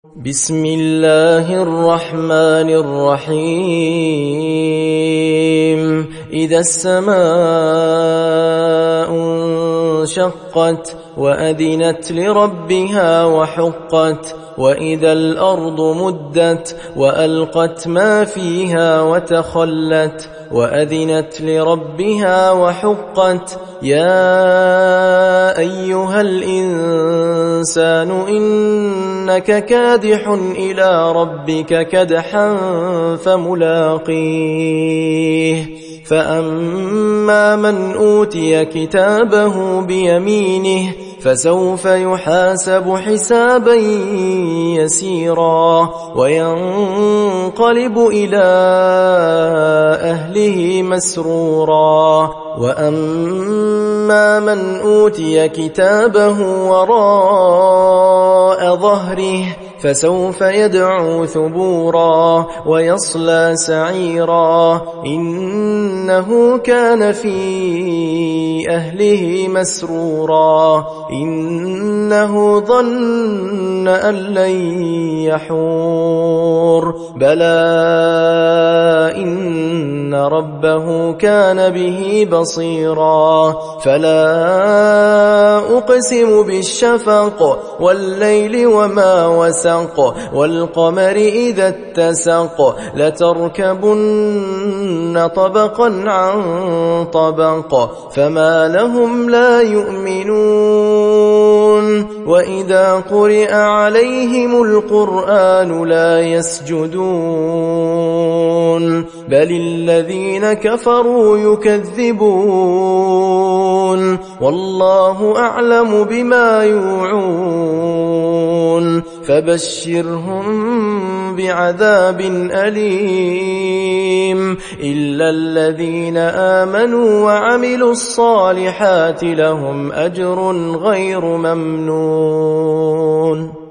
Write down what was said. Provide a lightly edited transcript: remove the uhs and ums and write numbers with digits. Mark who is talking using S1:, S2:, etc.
S1: بسم الله الرحمن الرحيم إذا السماء انشقت وأذنت لربها وحقت وإذا الأرض مدت وألقت ما فيها وتخلت وأذنت لربها وحقت يا أيها الإنسان إنك كادح إلى ربك كدحا فملاقيه فأما من أوتي كتابه بيمينه فسوف يحاسب حسابا يسيرا وينقلب إلى أهله مسرورا وأما من أوتي كتابه وراء ظهره فسوف يدعو ثبورا ويصلى سعيرا إنه كان في أهله مسرورا إنه ظن أن لن يحور بلى إن ربه كان به بصيرا فلا أقسم بالشفق والليل وما وسق والقمر إذا اتسق لتركبن طبقا عن طبق فما لهم لا يؤمنون وإذا قرئ عليهم القرآن لا يسجدون بل الذين كفروا يكذبون والله أعلم بما يوعون فبشرهم بعذاب أليم إلا الذين آمنوا وعملوا الصالحات لهم أجر غير ممنون.